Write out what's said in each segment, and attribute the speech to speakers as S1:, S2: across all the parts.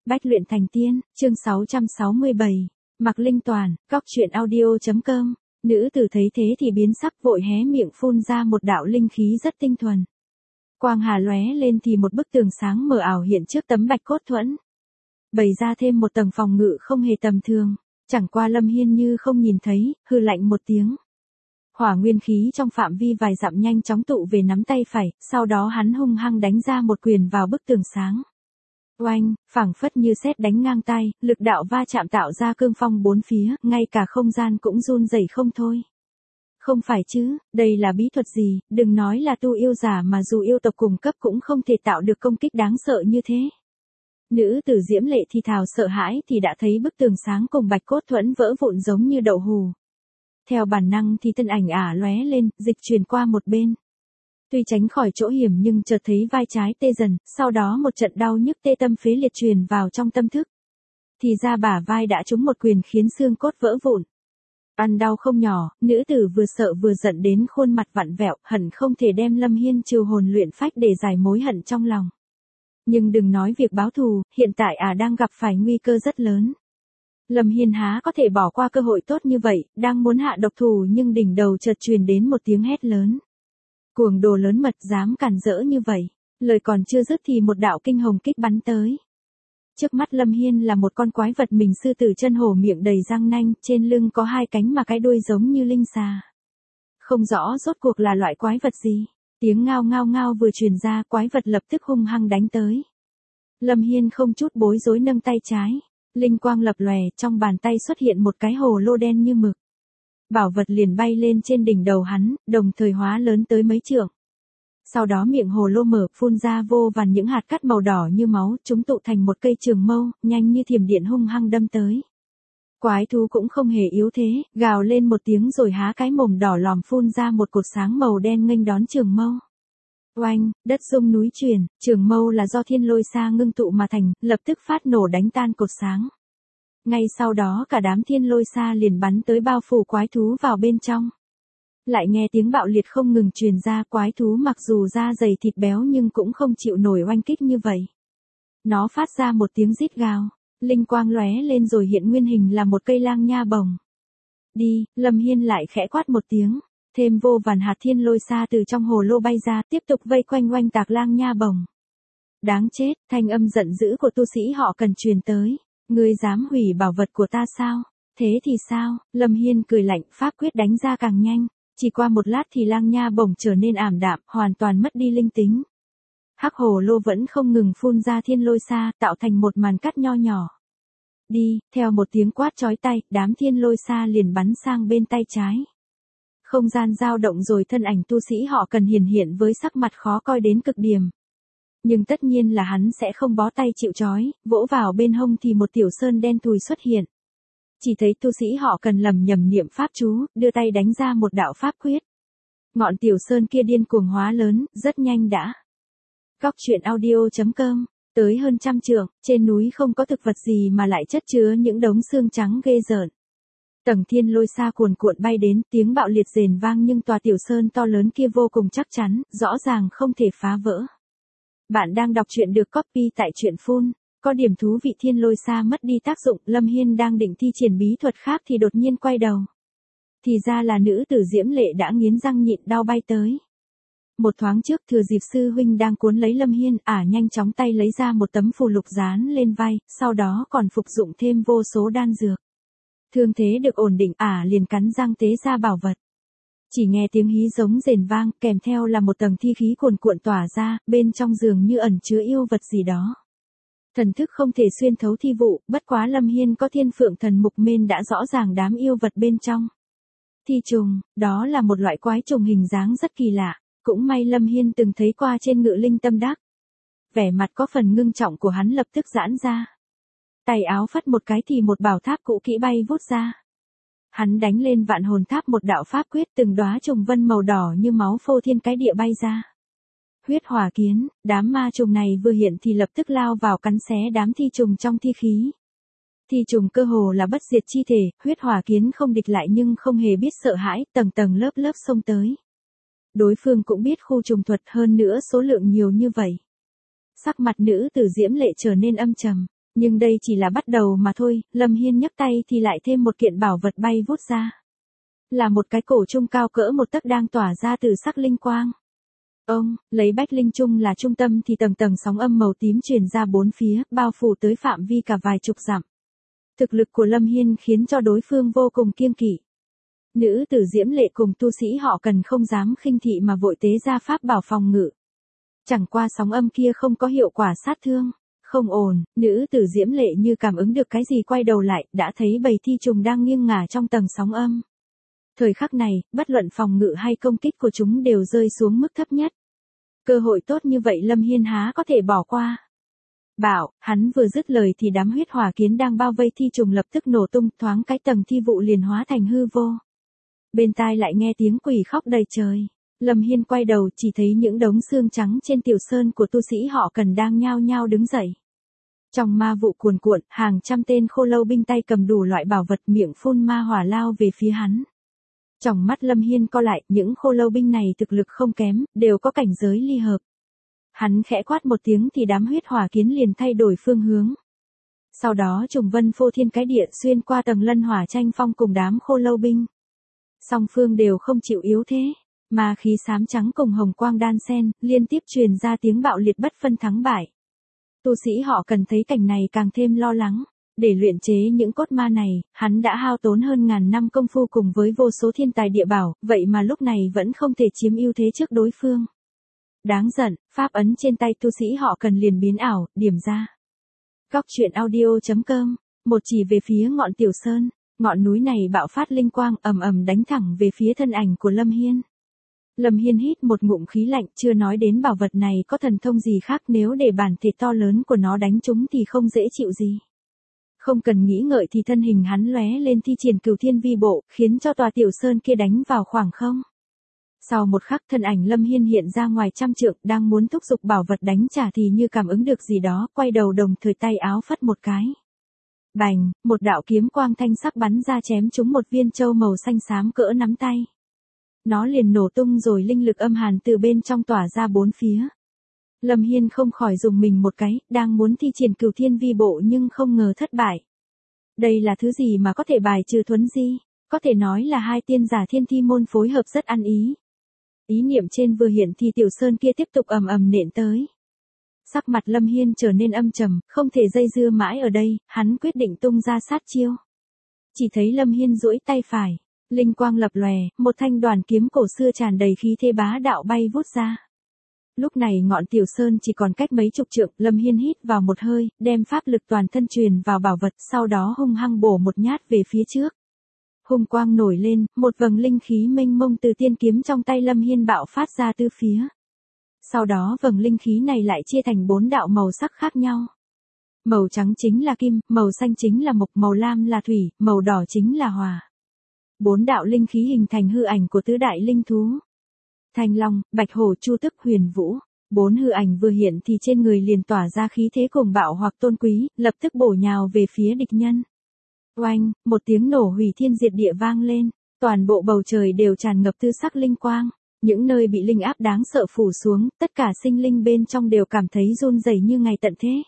S1: Bách luyện thành tiên, chương 667. Mạc Linh Toàn, cóc truyện audio.com. Nữ tử thấy thế thì biến sắc, vội hé miệng phun ra một đạo linh khí rất tinh thuần. Quang hà lóe lên thì một bức tường sáng mờ ảo hiện trước tấm bạch cốt thuẫn. Bày ra thêm một tầng phòng ngự không hề tầm thường. Chẳng qua Lâm Hiên như không nhìn thấy, hừ lạnh một tiếng. Hỏa nguyên khí trong phạm vi vài dặm nhanh chóng tụ về nắm tay phải, sau đó hắn hung hăng đánh ra một quyền vào bức tường sáng. Oanh, phảng phất như sét đánh ngang tay, lực đạo va chạm tạo ra cương phong bốn phía, ngay cả không gian cũng run rẩy không thôi. Không phải chứ, đây là bí thuật gì, đừng nói là tu yêu giả mà dù yêu tộc cùng cấp cũng không thể tạo được công kích đáng sợ như thế. Nữ tử Diễm Lệ thì thào sợ hãi thì đã thấy bức tường sáng cùng bạch cốt thuẫn vỡ vụn giống như đậu hù. Theo bản năng thì thân ảnh ả lóe lên, dịch chuyển qua một bên. Tuy tránh khỏi chỗ hiểm nhưng chợt thấy vai trái tê dần, sau đó một trận đau nhức tê tâm phế liệt truyền vào trong tâm thức. Thì ra bả vai đã trúng một quyền khiến xương cốt vỡ vụn. Ăn đau không nhỏ, nữ tử vừa sợ vừa giận đến khuôn mặt vặn vẹo, hận không thể đem Lâm Hiên trừ hồn luyện phách để giải mối hận trong lòng. Nhưng đừng nói việc báo thù, hiện tại ả đang gặp phải nguy cơ rất lớn. Lâm Hiên há có thể bỏ qua cơ hội tốt như vậy, đang muốn hạ độc thủ nhưng đỉnh đầu chợt truyền đến một tiếng hét lớn. Cuồng đồ lớn mật dám cản rỡ như vậy, lời còn chưa dứt thì một đạo kinh hồng kích bắn tới. Trước mắt Lâm Hiên là một con quái vật mình sư tử chân hổ miệng đầy răng nanh, trên lưng có hai cánh mà cái đuôi giống như linh xà. Không rõ rốt cuộc là loại quái vật gì, tiếng ngao ngao ngao vừa truyền ra, quái vật lập tức hung hăng đánh tới. Lâm Hiên không chút bối rối nâng tay trái, linh quang lập lòe, trong bàn tay xuất hiện một cái hồ lô đen như mực. Bảo vật liền bay lên trên đỉnh đầu hắn, đồng thời hóa lớn tới mấy trượng. Sau đó miệng hồ lô mở, phun ra vô vàn những hạt cát màu đỏ như máu, chúng tụ thành một cây trường mâu, nhanh như thiểm điện hung hăng đâm tới. Quái thú cũng không hề yếu thế, gào lên một tiếng rồi há cái mồm đỏ lòm phun ra một cột sáng màu đen nghênh đón trường mâu. Oanh, đất rung núi chuyển, trường mâu là do thiên lôi xa ngưng tụ mà thành, lập tức phát nổ đánh tan cột sáng. Ngay sau đó cả đám thiên lôi xa liền bắn tới bao phủ quái thú vào bên trong. Lại nghe tiếng bạo liệt không ngừng truyền ra, quái thú mặc dù da dày thịt béo nhưng cũng không chịu nổi oanh kích như vậy. Nó phát ra một tiếng rít gào, linh quang lóe lên rồi hiện nguyên hình là một cây lang nha bồng. Đi, Lâm Hiên lại khẽ quát một tiếng, thêm vô vàn hạt thiên lôi xa từ trong hồ lô bay ra, tiếp tục vây quanh oanh tạc lang nha bồng. Đáng chết, thanh âm giận dữ của tu sĩ họ Cần truyền tới. Ngươi dám hủy bảo vật của ta sao? Thế thì sao? Lâm Hiên cười lạnh, pháp quyết đánh ra càng nhanh. Chỉ qua một lát thì lang nha bổng trở nên ảm đạm, hoàn toàn mất đi linh tính. Hắc hồ lô vẫn không ngừng phun ra thiên lôi xa, tạo thành một màn cắt nho nhỏ. Đi, theo một tiếng quát chói tai, đám thiên lôi xa liền bắn sang bên tay trái. Không gian dao động rồi thân ảnh tu sĩ họ Cần hiển hiện với sắc mặt khó coi đến cực điểm. Nhưng tất nhiên là hắn sẽ không bó tay chịu trói, vỗ vào bên hông thì một tiểu sơn đen thui xuất hiện. Chỉ thấy tu sĩ họ Cần lầm nhầm niệm pháp chú, đưa tay đánh ra một đạo pháp quyết. Ngọn tiểu sơn kia điên cuồng hóa lớn, rất nhanh đã. cóc truyện audio.com, tới hơn 100 trượng, trên núi không có thực vật gì mà lại chất chứa những đống xương trắng ghê rợn. Tầng thiên lôi xa cuồn cuộn bay đến, tiếng bạo liệt rền vang nhưng tòa tiểu sơn to lớn kia vô cùng chắc chắn, rõ ràng không thể phá vỡ. Bạn đang đọc truyện được copy tại truyện Phun. Có điểm thú vị, thiên lôi xa mất đi tác dụng, Lâm Hiên đang định thi triển bí thuật khác thì đột nhiên quay đầu. Thì ra là nữ tử Diễm Lệ đã nghiến răng nhịn đau bay tới. Một thoáng trước thừa dịp sư huynh đang cuốn lấy Lâm Hiên, ả nhanh chóng tay lấy ra một tấm phù lục dán lên vai, sau đó còn phục dụng thêm vô số đan dược. Thương thế được ổn định, ả liền cắn răng tế ra bảo vật. Chỉ nghe tiếng hí giống rền vang, kèm theo là một tầng thi khí cuồn cuộn tỏa ra, bên trong dường như ẩn chứa yêu vật gì đó. Thần thức không thể xuyên thấu thi vụ, bất quá Lâm Hiên có thiên phượng thần mục mên đã rõ ràng đám yêu vật bên trong. Thi trùng, đó là một loại quái trùng hình dáng rất kỳ lạ, cũng may Lâm Hiên từng thấy qua trên Ngự Linh Tâm Đắc. Vẻ mặt có phần ngưng trọng của hắn lập tức giãn ra. Tay áo phất một cái thì một bảo tháp cũ kỹ bay vút ra. Hắn đánh lên vạn hồn tháp một đạo pháp quyết, từng đóa trùng vân màu đỏ như máu phô thiên cái địa bay ra. Huyết hỏa kiến, đám ma trùng này vừa hiện thì lập tức lao vào cắn xé đám thi trùng trong thi khí. Thi trùng cơ hồ là bất diệt chi thể, huyết hỏa kiến không địch lại nhưng không hề biết sợ hãi, tầng tầng lớp lớp xông tới. Đối phương cũng biết khu trùng thuật, hơn nữa số lượng nhiều như vậy. Sắc mặt nữ tử Diễm Lệ trở nên âm trầm, Nhưng đây chỉ là bắt đầu mà thôi, Lâm Hiên nhấc tay thì lại thêm một kiện bảo vật bay vút ra. Là một cái cổ trung cao cỡ một tấc đang tỏa ra từ sắc linh quang. Ông, lấy bách linh trung là trung tâm thì tầng tầng sóng âm màu tím truyền ra bốn phía, bao phủ tới phạm vi cả vài chục dặm. Thực lực của Lâm Hiên khiến cho đối phương vô cùng kiêng kỵ. Nữ tử Diễm Lệ cùng tu sĩ họ Cần không dám khinh thị mà vội tế ra pháp bảo phòng ngự. Chẳng qua sóng âm kia không có hiệu quả sát thương. Không ổn, nữ tử Diễm Lệ như cảm ứng được cái gì quay đầu lại, đã thấy bầy thi trùng đang nghiêng ngả trong tầng sóng âm. Thời khắc này, bất luận phòng ngự hay công kích của chúng đều rơi xuống mức thấp nhất. Cơ hội tốt như vậy Lâm Hiên há có thể bỏ qua. Bảo, hắn vừa dứt lời thì đám huyết hỏa kiến đang bao vây thi trùng lập tức nổ tung, thoáng cái tầng thi vụ liền hóa thành hư vô. Bên tai lại nghe tiếng quỷ khóc đầy trời. Lâm Hiên quay đầu chỉ thấy những đống xương trắng trên tiểu sơn của tu sĩ họ Cần đang nhao nhao đứng dậy. Trong ma vụ cuồn cuộn, hàng trăm tên khô lâu binh tay cầm đủ loại bảo vật miệng phun ma hỏa lao về phía hắn. Trong mắt Lâm Hiên co lại, những khô lâu binh này thực lực không kém, đều có cảnh giới ly hợp. Hắn khẽ quát một tiếng thì đám huyết hỏa kiến liền thay đổi phương hướng. Sau đó trùng vân phô thiên cái địa xuyên qua tầng lân hỏa tranh phong cùng đám khô lâu binh. Song phương đều không chịu yếu thế, mà khí xám trắng cùng hồng quang đan xen, liên tiếp truyền ra tiếng bạo liệt bất phân thắng bại. Tu sĩ họ Cần thấy cảnh này càng thêm lo lắng. Để luyện chế những cốt ma này, hắn đã hao tốn hơn ngàn năm công phu cùng với vô số thiên tài địa bảo, vậy mà lúc này vẫn không thể chiếm ưu thế trước đối phương. Đáng giận, pháp ấn trên tay tu sĩ họ Cần liền biến ảo, điểm ra. Góc truyện audio.com, một chỉ về phía ngọn tiểu sơn, ngọn núi này bạo phát linh quang ầm ầm đánh thẳng về phía thân ảnh của Lâm Hiên. Lâm Hiên hít một ngụm khí lạnh, chưa nói đến bảo vật này có thần thông gì khác, nếu để bản thể to lớn của nó đánh chúng thì không dễ chịu gì. Không cần nghĩ ngợi thì thân hình hắn lóe lên thi triển Cửu Thiên Vi Bộ, khiến cho tòa tiểu sơn kia đánh vào khoảng không. Sau một khắc thân ảnh Lâm Hiên hiện ra ngoài trăm trượng, đang muốn thúc giục bảo vật đánh trả thì như cảm ứng được gì đó, quay đầu đồng thời tay áo phất một cái. Bành, một đạo kiếm quang thanh sắc bắn ra chém trúng một viên châu màu xanh xám cỡ nắm tay. Nó liền nổ tung rồi linh lực âm hàn từ bên trong tỏa ra bốn phía. Lâm Hiên không khỏi dùng mình một cái, đang muốn thi triển Cửu Thiên Vi Bộ nhưng không ngờ thất bại. Đây là thứ gì mà có thể bài trừ Thuấn Di? Có thể nói là hai tiên giả thiên thi môn phối hợp rất ăn ý. Ý niệm trên vừa hiện thì tiểu sơn kia tiếp tục ầm ầm nện tới. Sắc mặt Lâm Hiên trở nên âm trầm, không thể dây dưa mãi ở đây, hắn quyết định tung ra sát chiêu. Chỉ thấy Lâm Hiên duỗi tay phải, linh quang lập lòe, một thanh đoàn kiếm cổ xưa tràn đầy khí thế bá đạo bay vút ra. Lúc này ngọn tiểu sơn chỉ còn cách mấy chục trượng, Lâm Hiên hít vào một hơi, đem pháp lực toàn thân truyền vào bảo vật, sau đó hung hăng bổ một nhát về phía trước. Hung quang nổi lên, một vầng linh khí mênh mông từ tiên kiếm trong tay Lâm Hiên bạo phát ra từ phía. Sau đó vầng linh khí này lại chia thành 4 đạo màu sắc khác nhau. Màu trắng chính là kim, màu xanh chính là mộc, màu lam là thủy, màu đỏ chính là hỏa. 4 đạo linh khí hình thành hư ảnh của tứ đại linh thú. Thanh Long, Bạch Hổ, Chu Tức, Huyền Vũ. 4 hư ảnh vừa hiện thì trên người liền tỏa ra khí thế cuồng bạo hoặc tôn quý, lập tức bổ nhào về phía địch nhân. Oanh, một tiếng nổ hủy thiên diệt địa vang lên, toàn bộ bầu trời đều tràn ngập tư sắc linh quang. Những nơi bị linh áp đáng sợ phủ xuống, tất cả sinh linh bên trong đều cảm thấy run rẩy như ngày tận thế.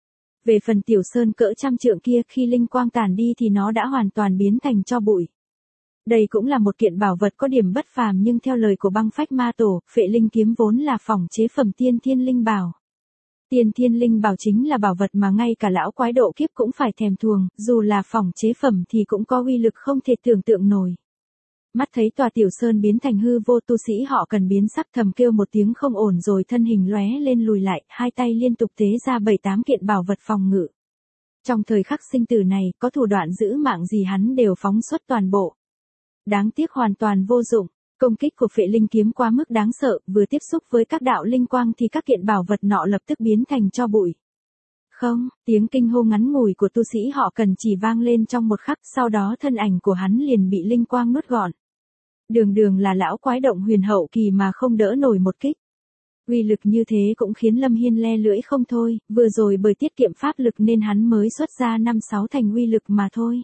S1: Về phần tiểu sơn cỡ trăm trượng kia, khi linh quang tàn đi thì nó đã hoàn toàn biến thành tro bụi. Đây cũng là một kiện bảo vật có điểm bất phàm, nhưng theo lời của Băng Phách Ma Tổ, Phệ Linh kiếm vốn là phỏng chế phẩm tiên thiên linh bảo. Tiên thiên linh bảo chính là bảo vật mà ngay cả lão quái độ kiếp cũng phải thèm thuồng, dù là phỏng chế phẩm thì cũng có uy lực không thể tưởng tượng nổi. Mắt thấy tòa tiểu sơn biến thành hư vô, tu sĩ họ Cần biến sắc thầm kêu một tiếng không ổn rồi thân hình lóe lên lùi lại, hai tay liên tục tế ra 7-8 kiện bảo vật phòng ngự. Trong thời khắc sinh tử này, có thủ đoạn giữ mạng gì hắn đều phóng xuất toàn bộ. Đáng tiếc hoàn toàn vô dụng, công kích của Phệ Linh kiếm quá mức đáng sợ, vừa tiếp xúc với các đạo linh quang thì các kiện bảo vật nọ lập tức biến thành tro bụi. Không, tiếng kinh hô ngắn ngủi của tu sĩ họ Cần chỉ vang lên trong một khắc, sau đó thân ảnh của hắn liền bị linh quang nuốt gọn. Đường đường là lão quái động huyền hậu kỳ mà không đỡ nổi một kích. Uy lực như thế cũng khiến Lâm Hiên le lưỡi không thôi, vừa rồi bởi tiết kiệm pháp lực nên hắn mới xuất ra 5-6 thành uy lực mà thôi.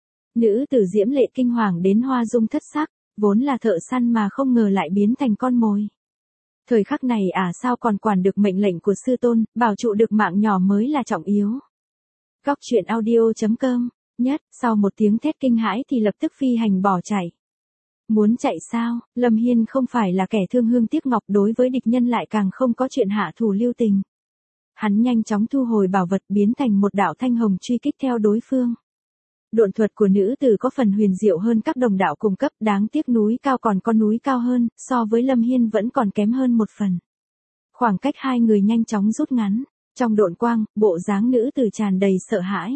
S1: Nữ tử Diễm Lệ kinh hoàng đến hoa dung thất sắc, vốn là thợ săn mà không ngờ lại biến thành con mồi. Thời khắc này sao còn quản được mệnh lệnh của sư tôn, bảo trụ được mạng nhỏ mới là trọng yếu. Cóc truyện audio.com. Nhất, sau một tiếng thét kinh hãi thì lập tức phi hành bỏ chạy. Muốn chạy sao? Lâm Hiên không phải là kẻ thương hương tiếc ngọc, đối với địch nhân lại càng không có chuyện hạ thủ lưu tình. Hắn nhanh chóng thu hồi bảo vật, biến thành một đạo thanh hồng truy kích theo đối phương. Độn thuật của nữ tử có phần huyền diệu hơn các đồng đạo cùng cấp, đáng tiếc núi cao còn có núi cao hơn, so với Lâm Hiên vẫn còn kém hơn một phần. Khoảng cách hai người nhanh chóng rút ngắn, trong độn quang, bộ dáng nữ tử tràn đầy sợ hãi.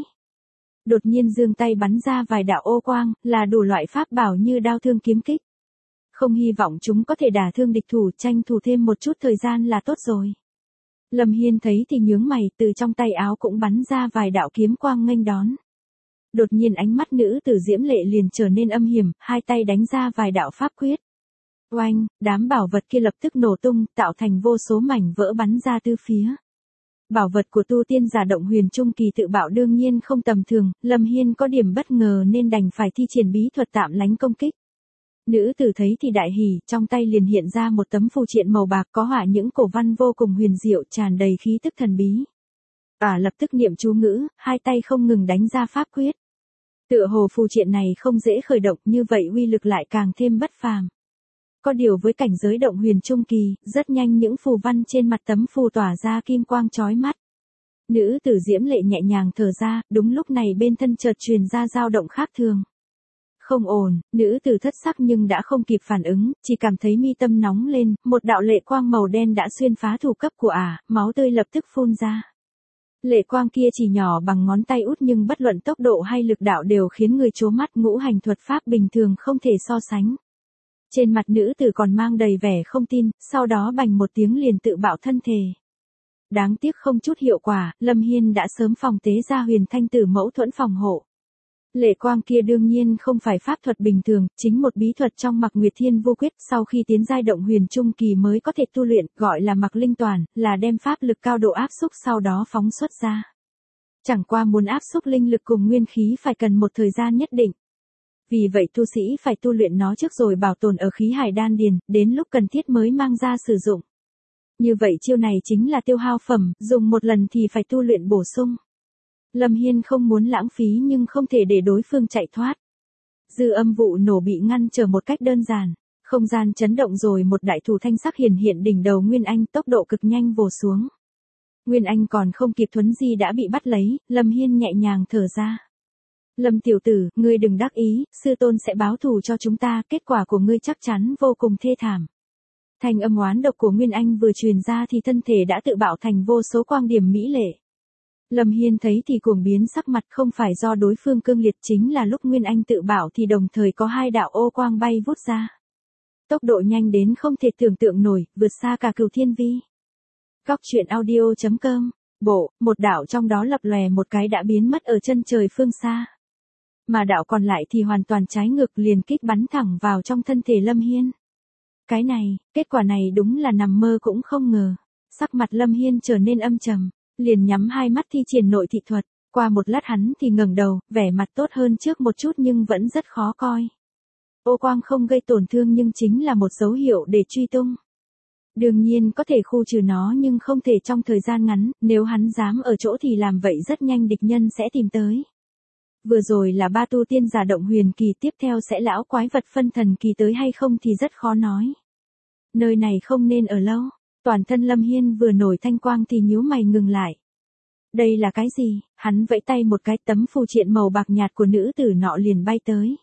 S1: Đột nhiên giương tay bắn ra vài đạo ô quang, là đủ loại pháp bảo như đao thương kiếm kích. Không hy vọng chúng có thể đả thương địch thủ, tranh thủ thêm một chút thời gian là tốt rồi. Lâm Hiên thấy thì nhướng mày, từ trong tay áo cũng bắn ra vài đạo kiếm quang nghênh đón. Đột nhiên ánh mắt nữ tử diễm lệ liền trở nên âm hiểm, hai tay đánh ra vài đạo pháp quyết. Oanh, đám bảo vật kia lập tức nổ tung, tạo thành vô số mảnh vỡ bắn ra tứ phía. Bảo vật của tu tiên giả Động Huyền Trung Kỳ tự bạo đương nhiên không tầm thường, Lâm Hiên có điểm bất ngờ nên đành phải thi triển bí thuật tạm lánh công kích. Nữ tử thấy thì đại hỉ, trong tay liền hiện ra một tấm phù triện màu bạc có họa những cổ văn vô cùng huyền diệu, tràn đầy khí tức thần bí. Lập tức niệm chú ngữ, hai tay không ngừng đánh ra pháp quyết. Tựa hồ phù triện này không dễ khởi động, như vậy uy lực lại càng thêm bất phàm. Có điều với cảnh giới Động Huyền Trung Kỳ, rất nhanh những phù văn trên mặt tấm phù tỏa ra kim quang chói mắt. Nữ tử diễm lệ nhẹ nhàng thở ra, đúng lúc này bên thân chợt truyền ra dao động khác thường. Không ổn, nữ tử thất sắc nhưng đã không kịp phản ứng, chỉ cảm thấy mi tâm nóng lên, một đạo lệ quang màu đen đã xuyên phá thủ cấp của máu tươi lập tức phun ra. Lệ quang kia chỉ nhỏ bằng ngón tay út nhưng bất luận tốc độ hay lực đạo đều khiến người chố mắt, ngũ hành thuật pháp bình thường không thể so sánh. Trên mặt nữ tử còn mang đầy vẻ không tin, sau đó bành một tiếng liền tự bạo thân thể. Đáng tiếc không chút hiệu quả, Lâm Hiên đã sớm phòng tế ra huyền thanh tử mẫu thuẫn phòng hộ. Lệ quang kia đương nhiên không phải pháp thuật bình thường, chính một bí thuật trong Mạc Nguyệt Thiên Vô Quyết, sau khi tiến giai Động Huyền Trung Kỳ mới có thể tu luyện, gọi là Mạc Linh Toàn, là đem pháp lực cao độ áp xúc sau đó phóng xuất ra. Chẳng qua muốn áp xúc linh lực cùng nguyên khí phải cần một thời gian nhất định. Vì vậy tu sĩ phải tu luyện nó trước rồi bảo tồn ở khí hải đan điền, đến lúc cần thiết mới mang ra sử dụng. Như vậy chiêu này chính là tiêu hao phẩm, dùng một lần thì phải tu luyện bổ sung. Lâm Hiên không muốn lãng phí nhưng không thể để đối phương chạy thoát. Dư âm vụ nổ bị ngăn trở một cách đơn giản, không gian chấn động rồi một đại thủ thanh sắc hiển hiện đỉnh đầu Nguyên Anh, tốc độ cực nhanh vồ xuống. Nguyên Anh còn không kịp thuấn di đã bị bắt lấy, Lâm Hiên nhẹ nhàng thở ra. Lâm tiểu tử, ngươi đừng đắc ý, sư tôn sẽ báo thù cho chúng ta, kết quả của ngươi chắc chắn vô cùng thê thảm. Thanh âm oán độc của Nguyên Anh vừa truyền ra thì thân thể đã tự bạo thành vô số quang điểm mỹ lệ. Lâm Hiên thấy thì cuồng biến sắc mặt, không phải do đối phương cương liệt, chính là lúc Nguyên Anh tự bạo thì đồng thời có hai đạo ô quang bay vút ra. Tốc độ nhanh đến không thể tưởng tượng nổi, vượt xa cả Cửu Thiên Vi. Cóc truyện audio.com. Một đạo trong đó lập lòe một cái đã biến mất ở chân trời phương xa. Mà đạo còn lại thì hoàn toàn trái ngược, liền kích bắn thẳng vào trong thân thể Lâm Hiên. Cái này, kết quả này đúng là nằm mơ cũng không ngờ. Sắc mặt Lâm Hiên trở nên âm trầm, liền nhắm hai mắt thi triển nội thị thuật. Qua một lát hắn thì ngẩng đầu, vẻ mặt tốt hơn trước một chút nhưng vẫn rất khó coi. Ô quang không gây tổn thương nhưng chính là một dấu hiệu để truy tung. Đương nhiên có thể khu trừ nó nhưng không thể trong thời gian ngắn, nếu hắn dám ở chỗ thì làm vậy rất nhanh địch nhân sẽ tìm tới. Vừa rồi là ba tu tiên giả Động Huyền Kỳ, tiếp theo sẽ lão quái vật phân thần kỳ tới hay không thì rất khó nói. Nơi này không nên ở lâu. Toàn thân Lâm Hiên vừa nổi thanh quang thì nhíu mày ngừng lại. Đây là cái gì? Hắn vẫy tay một cái, tấm phù triện màu bạc nhạt của nữ tử nọ liền bay tới.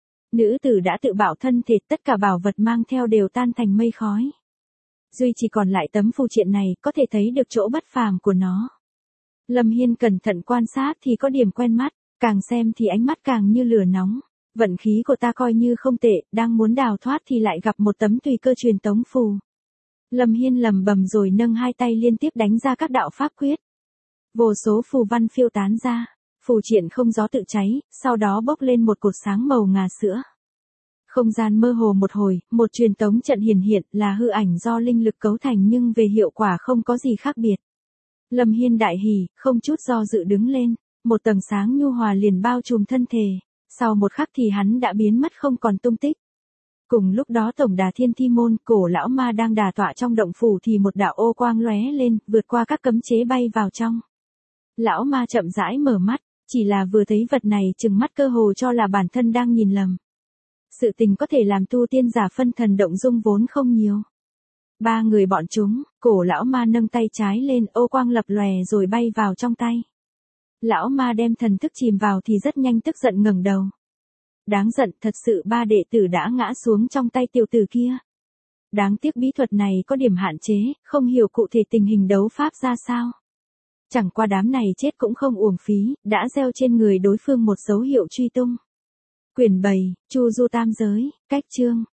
S1: Nữ tử đã tự bạo thân thể, tất cả bảo vật mang theo đều tan thành mây khói. Duy chỉ còn lại tấm phù triện này, có thể thấy được chỗ bất phàm của nó. Lâm Hiên cẩn thận quan sát thì có điểm quen mắt, càng xem thì ánh mắt càng như lửa nóng. Vận khí của ta coi như không tệ, đang muốn đào thoát thì lại gặp một tấm tùy cơ truyền tống phù. Lâm Hiên lầm bầm rồi nâng hai tay liên tiếp đánh ra các đạo pháp quyết. Vô số phù văn phiêu tán ra, phù triện không gió tự cháy, sau đó bốc lên một cột sáng màu ngà sữa. Không gian mơ hồ một hồi, một truyền tống trận hiển hiện là hư ảnh do linh lực cấu thành nhưng về hiệu quả không có gì khác biệt. Lâm Hiên đại hỉ, không chút do dự đứng lên, một tầng sáng nhu hòa liền bao trùm thân thể, sau một khắc thì hắn đã biến mất không còn tung tích. Cùng lúc đó tổng đà Thiên Thi Môn, cổ lão ma đang đà tọa trong động phủ thì một đạo ô quang lóe lên, vượt qua các cấm chế bay vào trong. Lão ma chậm rãi mở mắt, chỉ là vừa thấy vật này trừng mắt cơ hồ cho là bản thân đang nhìn lầm. Sự tình có thể làm tu tiên giả phân thần động dung vốn không nhiều. Ba người bọn chúng, cổ lão ma nâng tay trái lên, ô quang lập lòe rồi bay vào trong tay. Lão ma đem thần thức chìm vào thì rất nhanh tức giận ngẩng đầu. Đáng giận thật sự, ba đệ tử đã ngã xuống trong tay tiểu tử kia. Đáng tiếc bí thuật này có điểm hạn chế, không hiểu cụ thể tình hình đấu pháp ra sao. Chẳng qua đám này chết cũng không uổng phí, đã gieo trên người đối phương một dấu hiệu truy tung. Quyển 7, Chu Du Tam Giới, cách chương.